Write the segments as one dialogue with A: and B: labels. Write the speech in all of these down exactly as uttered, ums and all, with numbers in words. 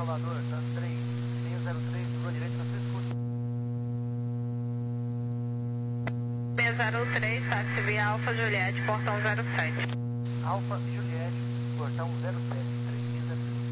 A: Salvador, trans três, seis zero três, ligou direito, você escuta.
B: seis zero três, táxi via Alfa Juliette, portão zero sete.
A: Alfa Juliette, portão zero sete, três seis zero três.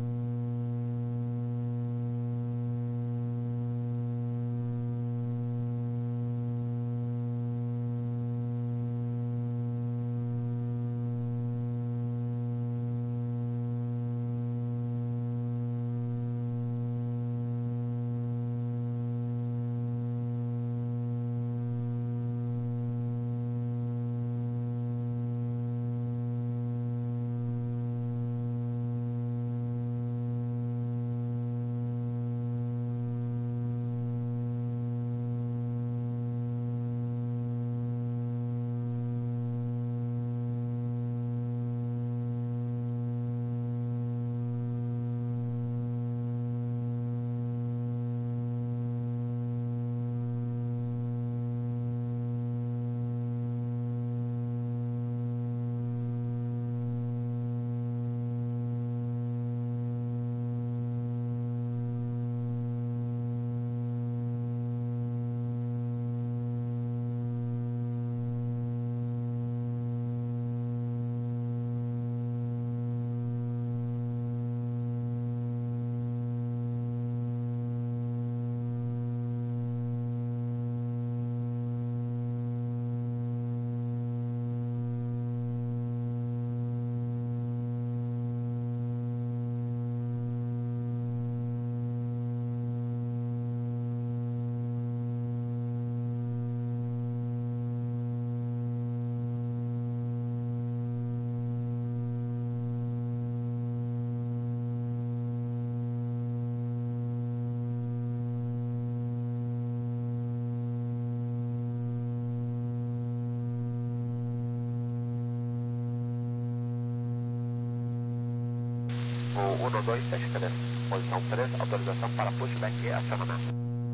C: O um dois sete três, posição três, autorização para pushback e acionamento.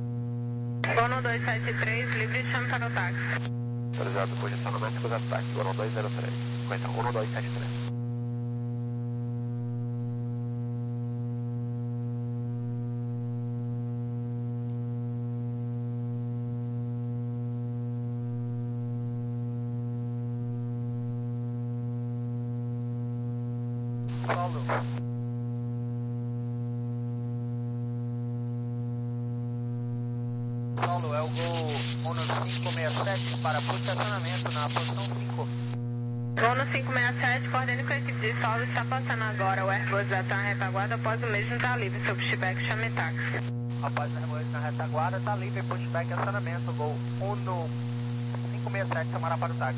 B: um dois sete três, livre chame para o táxi.
C: Autorizado posicionamento, escusado táxi, um dois zero três, sequência um dois sete três.
A: Paulo. Paulo, é o Gol Uno cinco seis sete para posicionamento na posição cinco.
B: Uno cinco seis sete, coordene com a equipe de solo, está passando agora. O Airbus está na retaguarda, após o mesmo está livre, seu pushback, chame táxi.
A: Após o Airbus na retaguarda, está livre, pushback e acionamento. Gol Uno cinco seis sete, chamará para o táxi.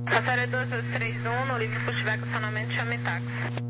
B: Passaria dois dois três um, no livre pushback, acionamento, chame táxi.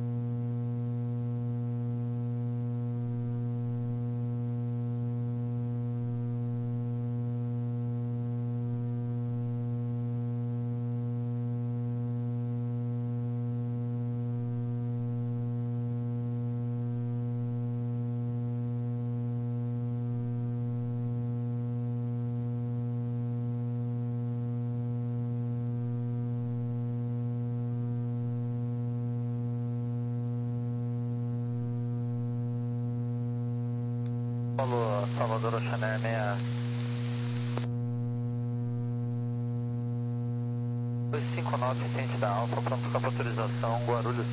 C: Paulo, Salvador, Oxané, meia... dois cinco nove, ciente da Alfa, pronto para autorização, Guarulhos.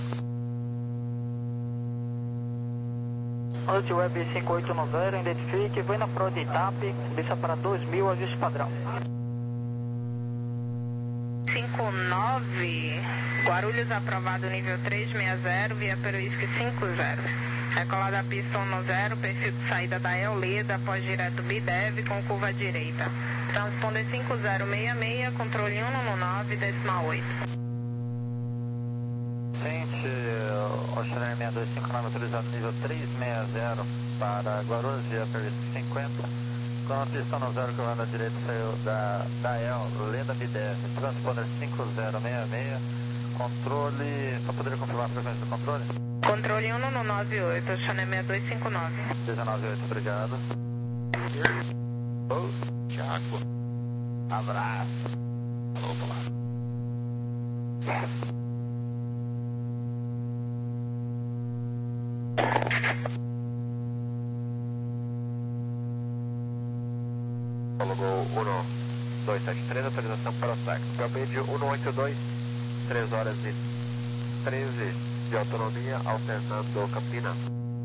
A: Noite Web cinco oito nove zero, identifique, vem na fraude de TAP, desça para dois mil, ajuste padrão.
B: cinco nove, Guarulhos aprovado nível três seis zero, via Peruísque cinco zero. Recolada a pista um zero, perfil de saída da Eoleda, após direto Bidev com curva à direita. Transponder cinco zero seis seis, controle um nove, decimal oito.
C: Ciente, Oxané seis dois cinco nove, autorizado nível três seis zero para Guarulhos, via Peruísque cinquenta. Com a pista um zero, curva à direita, saiu da, da Eoleda Bidev. Transponder cinco zero seis seis, controle, só poderia confirmar a frequência do controle?
B: Controle um nove oito, Chanel seis dois cinco nove.
C: dezenove oito, obrigado. Oh, Thiago. Abraço. Alô, Paulo. Paulo Gol um dois sete três, autorização para o táxi. Belbede um oito dois, três horas e treze de autonomia, alternando Campinas.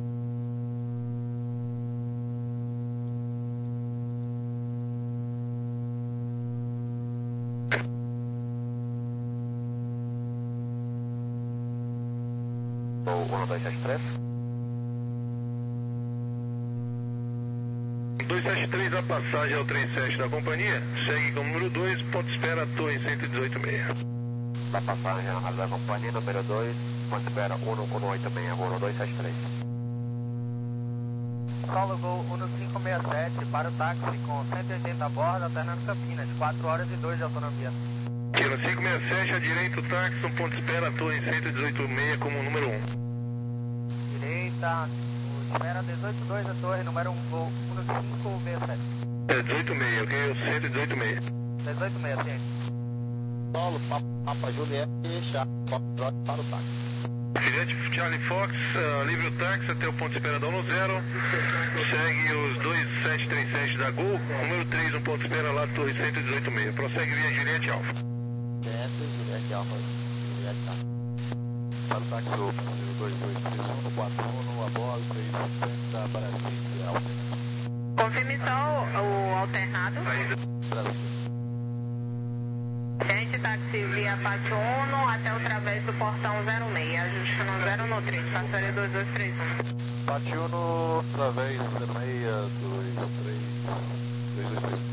C: um dois sete três.
D: dois sete três, a passagem ao trem sete da companhia. Segue como número dois, ponto espera, torre cento e dezoito seis.
C: Da passagem à da companhia, número dois, ponto espera um um oito seis, voo dois sete três.
A: Solo Gol um cinco seis sete, para o táxi com cento e oitenta a bordo, alternando Campinas, quatro horas e dois de autonomia.
D: Kilo cinco seis sete, à direita o táxi, um ponto espera, torre cento e dezoito seis como número um.
A: Direita, espera dezoito dois a torre, número um, Gol um cinco seis sete.
D: É dezoito seis, ok? cento e dezoito seis.
A: dezoito seis, sim.
C: Solo, Papa Juliette e Charlie para o táxi.
D: Juliette Charlie Fox, uh, livre o táxi até o ponto de espera da um zero. Segue os dois sete três sete da Gol, número três, um ponto de espera lá, torre cento e dezoito seis. Prossegue via Juliette Alfa.
C: Juliette Alfa, Juliette Alfa. Para o táxi, o dois dois três um, quatro um, a bordo, três cinquenta, Brasília, Alfa.
B: Confirme só o, o alternado.
C: Brasília.
B: Gente, táxi via Pátio um até o través do portão zero seis, ajuste no zero no três, passaria dois dois três um.
C: Pátio no através zero seis, dois três, dois dois três.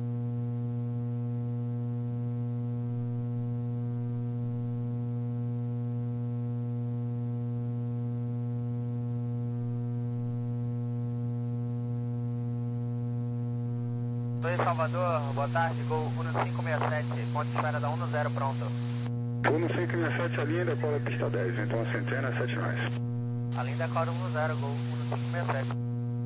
A: Oi, Salvador, boa tarde, Gol um cinco seis sete, ponto de espera da um zero, pronto.
E: um cinco seis sete, a linha decola a pista dez, então a centena é sete mais.
A: A linha decora um zero, Gol um cinco seis sete.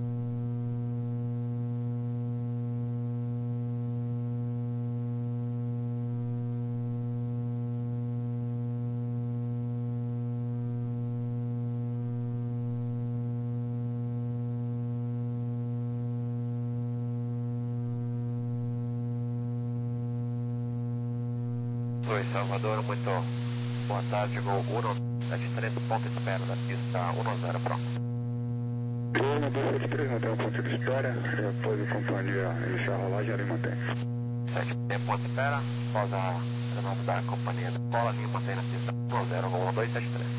C: Oi, Salvador, muito boa tarde, Gol um sete três, ponto de espera da pista um zero, pronto.
E: um dois sete três, mantém o ponto de espera, após a companhia iniciar a rolagem, ele mantém.
C: sete ponto de espera, após a renova da companhia da escola, linha mantém na pista um zero, Gol um dois sete três.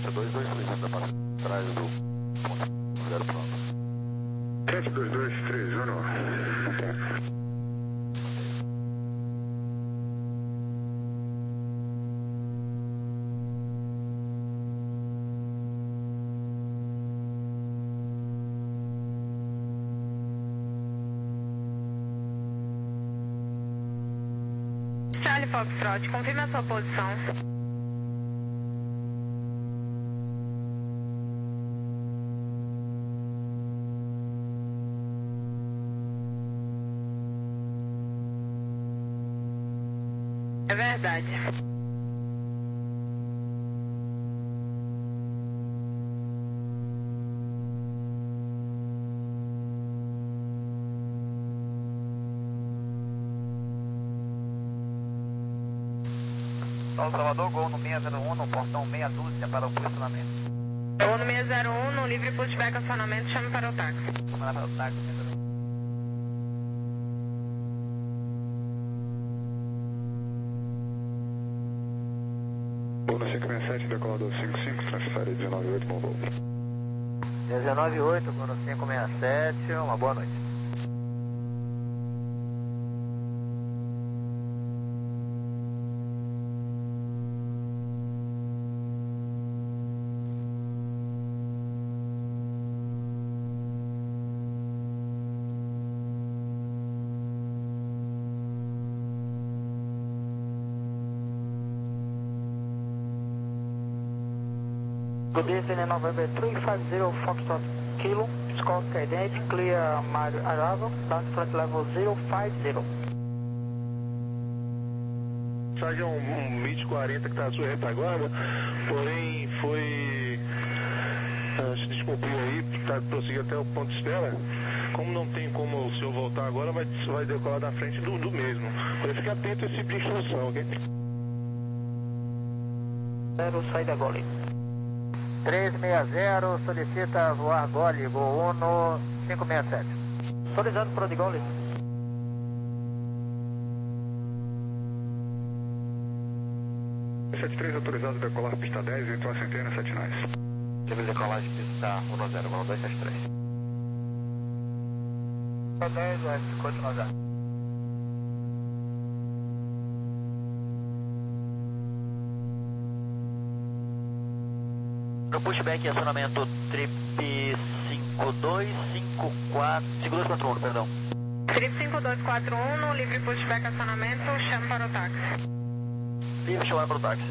C: sete dois dois, solicitando a parte atrás do ponto zero pronto.
E: sete dois dois três um.
B: Charlie Foxtrot, confirme a sua posição. É verdade.
A: São Salvador, Gol no seis zero um, no portão meia dúzia para o posicionamento.
B: Gol no seis zero um, no livre pushback acionamento, chame para o táxi.
A: Vamos lá para o táxi.
E: Gol no cinco seis sete, decolador cinco cinco, transfere dezenove oito, bom voo.
A: dezenove oito, Gol no cinco seis sete, uma boa noite. Good evening, November three five zero Foxtrot Kilo, Scott Cadence, clear my arrival, down flight level zero five zero.
D: Passagem um, um MIT quarenta que está à sua retaguarda, porém foi, uh, se descumpriu aí, tá, prosseguiu até o ponto de espera. Como não tem como o senhor voltar agora, vai, vai decolar da frente do, do mesmo. Porém, fique atento a esse tipo de instrução, ok?
A: Zero, saída Gole. três seis zero, solicita voar Gole, Gol um no cinco seis sete. Autorizado para o de Gole.
E: sete três autorizado a decolar pista dez, então a centena sete nove.
C: Nível de decolagem pista um zero, Gol dois sete três.
A: dez, continua já. No pushback acionamento trip cinco dois cinco quatro, cinco dois quatro um, perdão.
B: Trip cinco dois quatro um, no livre pushback acionamento, chame para o táxi.
A: Livre chamar para o táxi.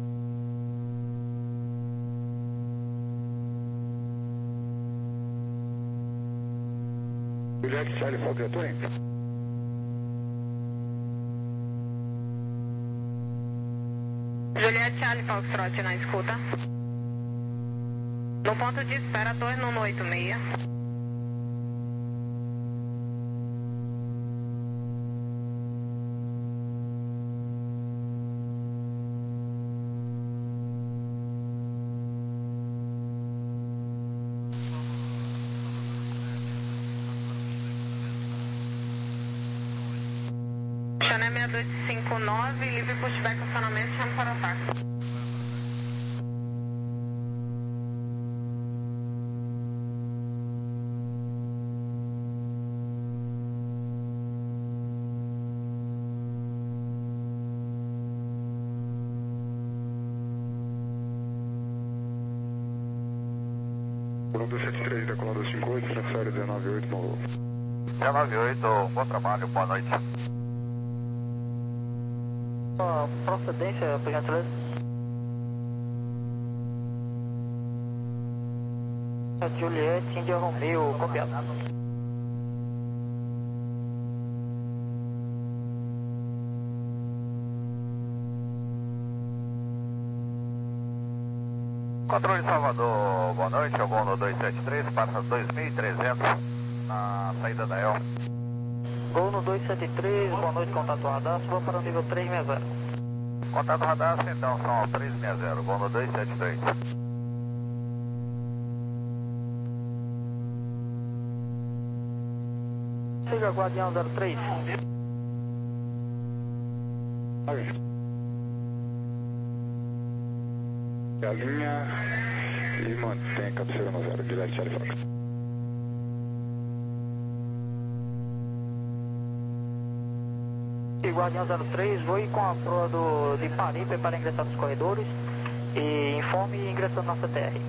E: Juliette Charlie Fox Aturim.
B: Juliette Charlie Foxtrot na escuta. No ponto de espera, torre no oito seis. Chanel seis dois cinco nove, livre pushback acionamento, chame para o táxi.
E: Colombo sete três, decolador cinco oito, transfere dezenove oito, bom voo.
C: dezenove oito, bom trabalho, boa noite.
A: Uh, procedência, por gentileza. Juliette, India Romeo, copiado.
C: Controle Salvador, boa noite, é o Gol no dois sete três, passa dois mil e trezentos na saída da E L.
A: Gol no dois sete três, boa noite, contato radar, suba para o nível três seis zero.
C: Contato radar, então, são três seis zero, Gol no dois sete três.
A: Siga Guardião zero três.
E: A linha E mantém a cabeceira no zero, Juliette Charlie Fox.
A: E Guardião zero três, voe com a proa do, de Paripe para ingressar nos corredores e informe ingressando na C T R.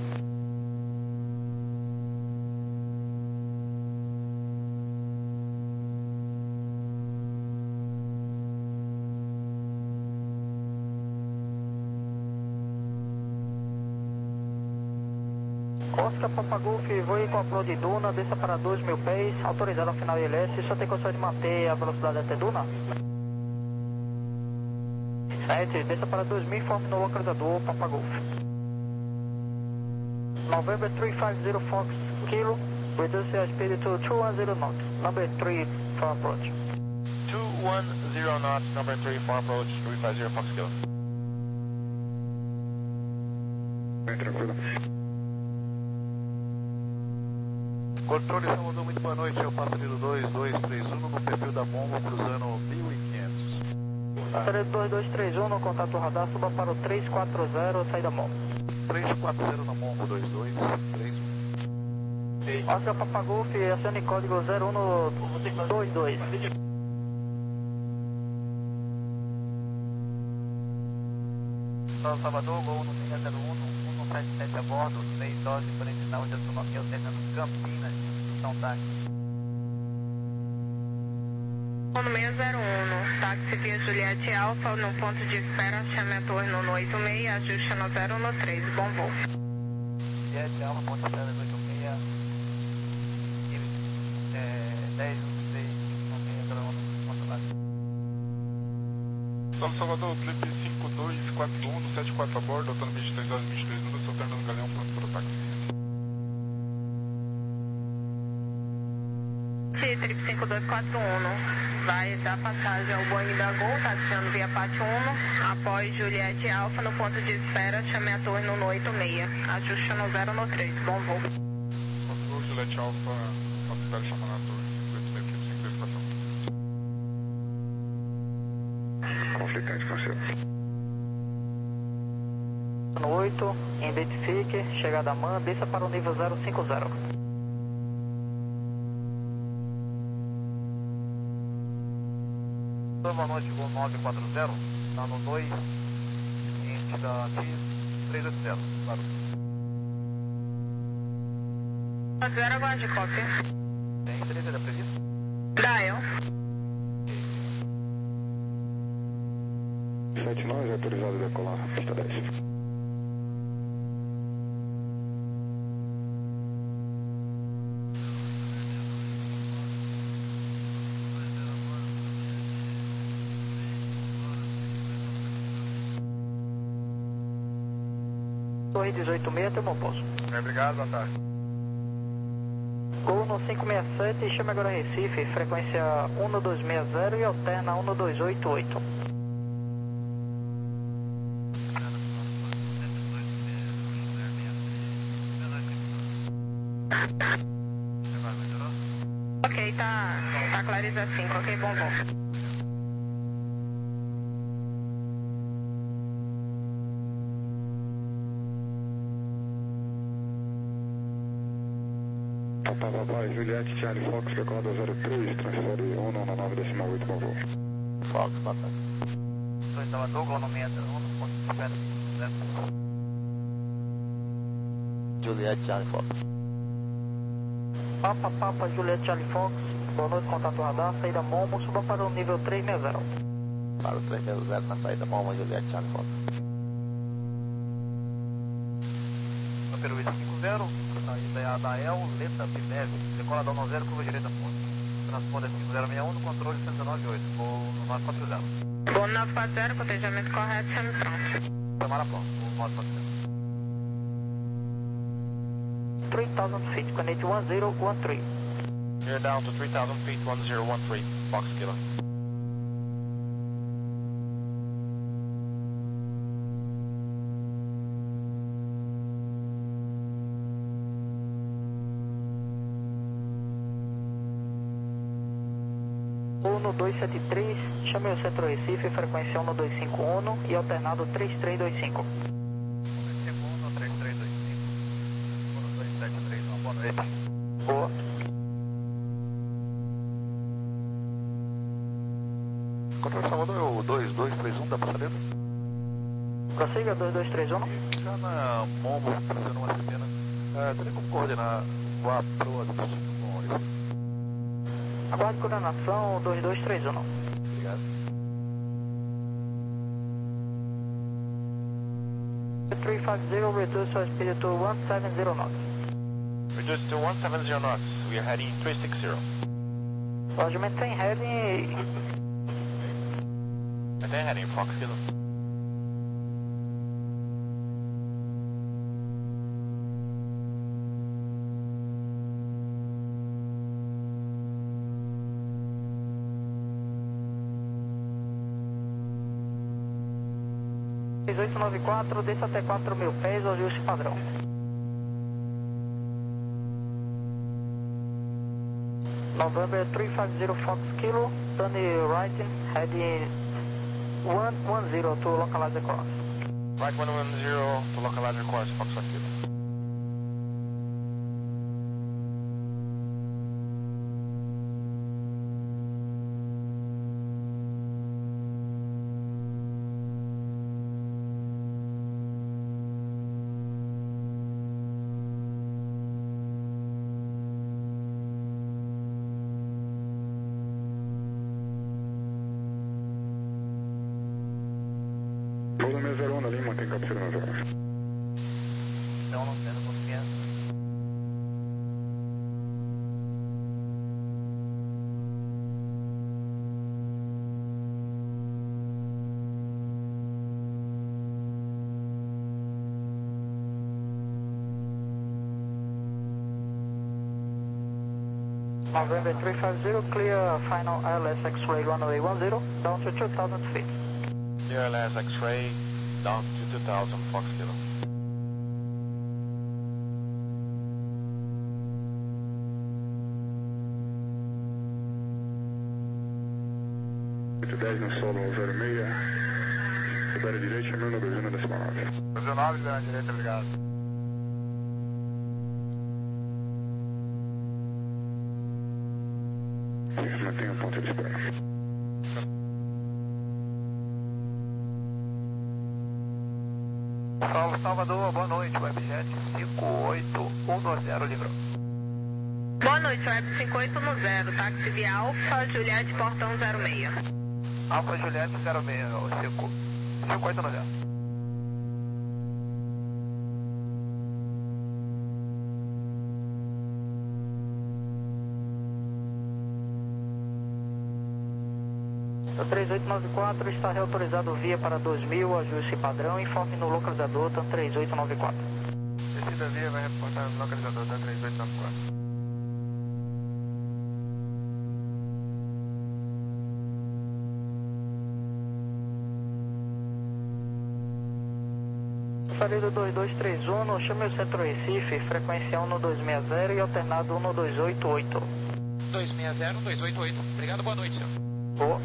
A: Oscar Papa Golf, voe com a proa de Duna, desça para dois mil pés, autorizado ao final I L S, só tem condição de manter a velocidade até Duna? sete, desça para dois mil, informe no localizador Papa Golf. November three five zero Fox Kilo, reduce your speed to two one zero knots, number three for approach.
F: two one zero knots, number three for approach, three five zero Fox Kilo.
E: Bem tranquilo.
G: Controle Salvador, muito boa noite, é o passageiro dois dois três um no perfil da Mombo, cruzando mil e quinhentos.
A: Passageiro dois dois três um, no contato radar, suba para o três quatro zero, saída Mombo.
G: três quatro zero na Mombo, dois dois três um.
A: Oscar Papa Golf, acione código zero um no dois dois.
C: Salvador, Gol no seis zero um, um sete sete a bordo, seis doses para final de autonomia alternando Campinas, São Táxi.
B: No seis zero um, táxi via Juliette Alfa, no ponto de espera, chame a torre no oito seis, ajuste no zero no três, bom voo.
C: Juliette Alfa, ponto de espera no oito seis, e dez seis cinco seis, zero um, ponto base.
H: São Salvador, trip cinco dois quatro um, no sete quatro a bordo, autonomia de três horas e vinte e três minutos, alternando Galeão, pronto para o táxi.
B: Trip cinco dois quatro um, vai dar passagem ao Boeing da Gol, taxiando via Pat um, após Juliette Alfa no ponto de espera, chame a torre no oito seis, ajuste no zero no três, bom voo.
H: Control Juliette Alfa, ponto de espera, chamando a torre, oito seis, trip cinco dois quatro um.
E: Conflitante, conselho.
A: No oito, identifique, chegada a man, desça para o nível zero cinco zero.
C: Boa noite, Gol nove quatro zero, está no dois, ciente da X três oito zero, claro.
B: Zero, aguarde cópia.
C: Tem interesse da previsto?
B: Dial.
E: sete nove, autorizado a decolar, pista dez.
A: Torre dezoito seis, até o bom pouso.
H: Obrigado, boa tarde.
A: Gol no cinco seis sete, chame agora Recife, frequência um dois seis zero e alterna um dois oito oito.
B: Ok, tá, tá Clarisa cinco, ok, bom voo.
E: Papa, Papa, Juliette, Charlie Fox, decolada zero três, transfere um na nove decimal oito, bom voo.
G: Fox, Papa.
C: Sou em Salvador, Gol no seis zero um, ponto de espera zero.
G: Juliette Charlie Fox.
A: Papa, Papa, Juliette Charlie Fox, boa noite, contato radar, saída Momo, suba para o nível três seis zero.
G: Para o três seis zero na saída Mombo, Juliette Charlie Fox.
C: Número cinco zero, saída da E L, letra B N E V, decolador no zero, curva direita ponto. Transponder cinco zero seis um no controle cento e dezenove oito, Gol no nove quatro zero.
B: Gol nove quatro zero, cotejamento correto, chame pronto.
C: Tomara pronto, Gol nove quatro zero.
A: three thousand feet, connect one zero one three.
F: You're down to three thousand feet, one zero one three, Fox Kilo.
A: um dois sete três, chame o centro Recife, frequência um dois cinco um e alternado três três dois cinco.
C: três três dois cinco.
G: Controle Salvador é o dois dois três um da passadeira.
A: Prossiga, dois dois três um.
G: Já na Mombo, fazendo uma centena. É, teria como coordenar o A proa do destino com esse?
A: Aguarde coordenação dois dois três um.
G: Obrigado.
A: três cinco zero, reduce your speed to one seven zero knots.
F: Reduce to one seven zero knots. We are heading three six zero.
A: Pode maintain heading.
F: Maintain heading, Fox Kilo.
A: seis oito nove quatro, desça até quatro mil pés, ajuste padrão. November three five zero Fox Kilo, turn right, heading one one zero to localize the course.
F: Right one one zero to localize your course, Fox Kilo.
E: Volume zero um da Lima, tem captura na zona.
C: Então, não tendo confiança.
A: November three five zero, clear final L S X-ray runway one zero, down to two thousand feet.
F: Clear L S X-ray, down to two thousand, Fox Kilo.
E: oito dez no solo zero seis, libera direita, mil no dezena decimal nove.
H: dezenove, libera direita, obrigado.
E: Mantenha o ponto de espera.
C: Paulo Salvador, boa noite, Webjet cinco oito um zero livrou.
B: Boa noite, Web cinco oito um zero, táxi via Alfa Juliette, portão zero seis.
C: Alfa Juliette zero seis, cinco oito um zero.
A: três oito nove quatro está reautorizado via para dois mil, ajuste padrão, informe no localizador TAM três oito nove quatro.
H: Descida via vai reportar no localizador da três oito nove quatro.
A: Salido dois dois três um, no chame o centro Recife, frequência um no dois seis zero e alternado um no dois oito oito.
I: dois seis zero, dois oito oito. Obrigado, boa noite, senhor.
A: Boa.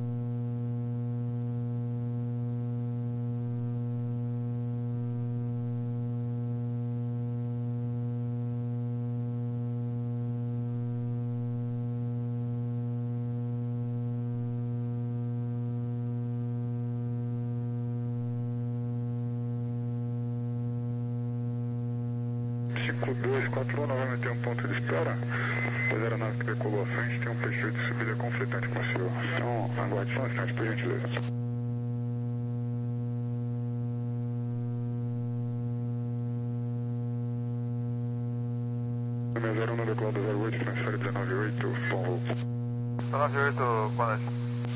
E: cinco dois quatro um, novamente tem um ponto de espera. Pois a aeronave que decolou à frente tem um perfil de subida conflitante com o senhor. Então, aguarde só um instante, por gentileza. Número zero um no decolado zero oito, transfere dezenove oito, bom voo.
H: dezenove oito, boa noite.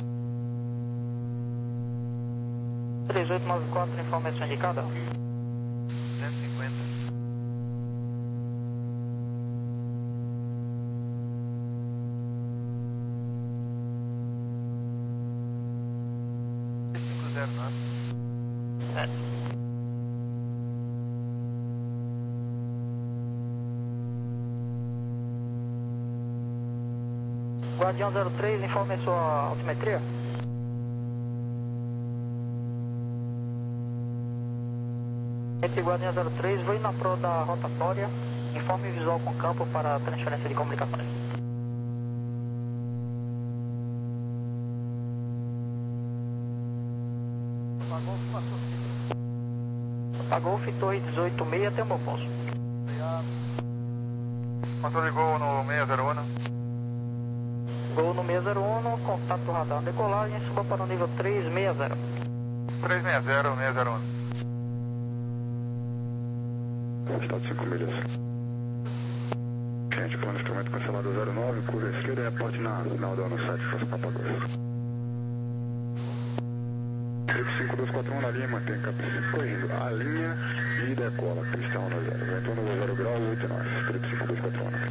A: três oito nove quatro, informação indicada.
C: cento e cinquenta. cinco zero nove.
A: É. Guardião zero três, informe sua altimetria. Esse Guardião zero três, voe na proa da rotatória, informe visual com campo para transferência de comunicações. Golf Torre dezoito seis, até um bom pouso.
H: Obrigado. Controle Gol no seis zero um.
A: Gol no seis zero um, contato radar decolagem, suba para o nível três seis zero.
H: três seis zero, seis zero um.
E: Estado cinco milhas. Gente, plano de instrumento cancelado zero nove, curva esquerda e aporte na final do ano sete, Foz Papagoas. Trip cinco dois quatro um na linha, mantém cap cinco indo. A linha e decola, pistão no zero. Ventou no zero grau, oito nove. Trip cinco dois quatro um.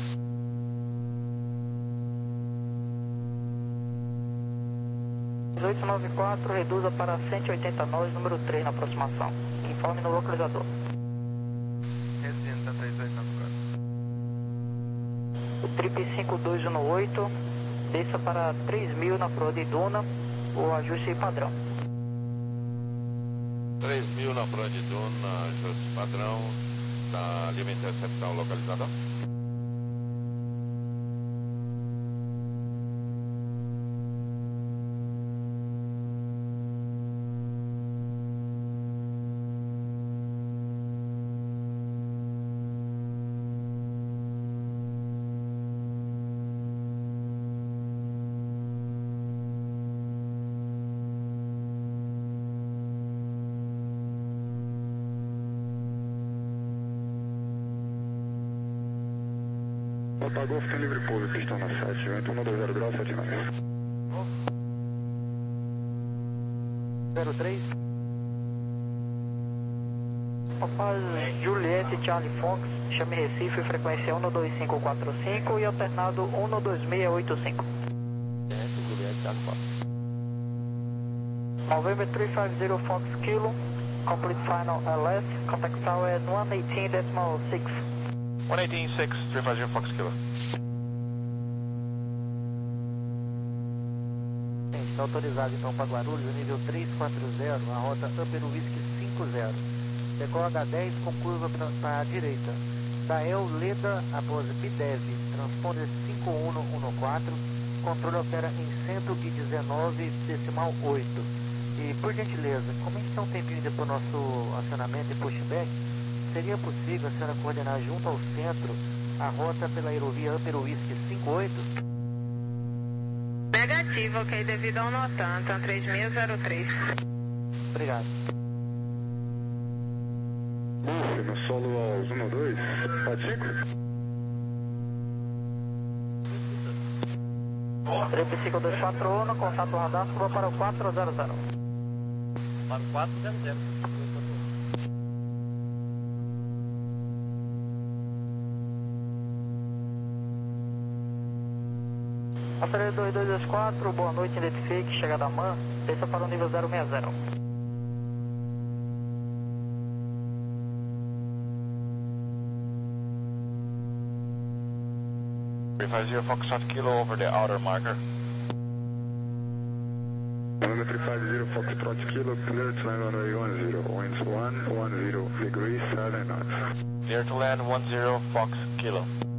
A: dezoito nove quatro, reduza para cento e oitenta nós, número três na aproximação. Informe no localizador. O Trip cinco dois um oito, desça para três mil na proa de Duna, o ajuste padrão.
J: três mil na proa de Duna, ajuste padrão, na linha intercepção localizador.
E: Delta Golf tem livre pouso, pistão na sete, vento um dois zero grau, sete nove.
A: zero três. Rapaz, Juliette Charlie Fox, chame Recife, frequência um dois cinco quatro cinco e alternado um dois seis oito cinco.
J: Juliette Charlie Fox.
A: November três cinco zero Fox Kilo, complete final L S, contact tower at one eighteen decimal six.
F: one eighteen point six, three five zero Fox Kilo.
A: Gente, está autorizado então para Guarulhos, nível três quatro zero, a rota Upper Whisky cinco zero. Decola H dez com curva para a direita. Dael Leda, após Bidev, transponder cinco um um quatro, controle opera em cento e dezenove decimal oito. E por gentileza, como a gente tem um tempinho ainda para o nosso acionamento e pushback, seria possível a senhora coordenar junto ao centro a rota pela aerovia Upper Whisky cinco oito?
B: Negativo, ok, devido ao Notan, então três seis zero três.
A: Obrigado.
E: Buff no solo aos um dois, Patico.
A: Trip cinco dois quatro um, contato radar, suba para o quatro zero zero.
I: Para o quatro zero zero.
A: Aparelho dois dois dois quatro, boa noite, identifique, chegada a M A N, desça para o nível zero seis zero.
F: three five zero Foxtrot Kilo over the outer marker.
E: November three five zero Foxtrot Kilo, clear to land runway one zero, winds one one zero degrees, seven knots.
F: Clear to land one zero Fox Kilo.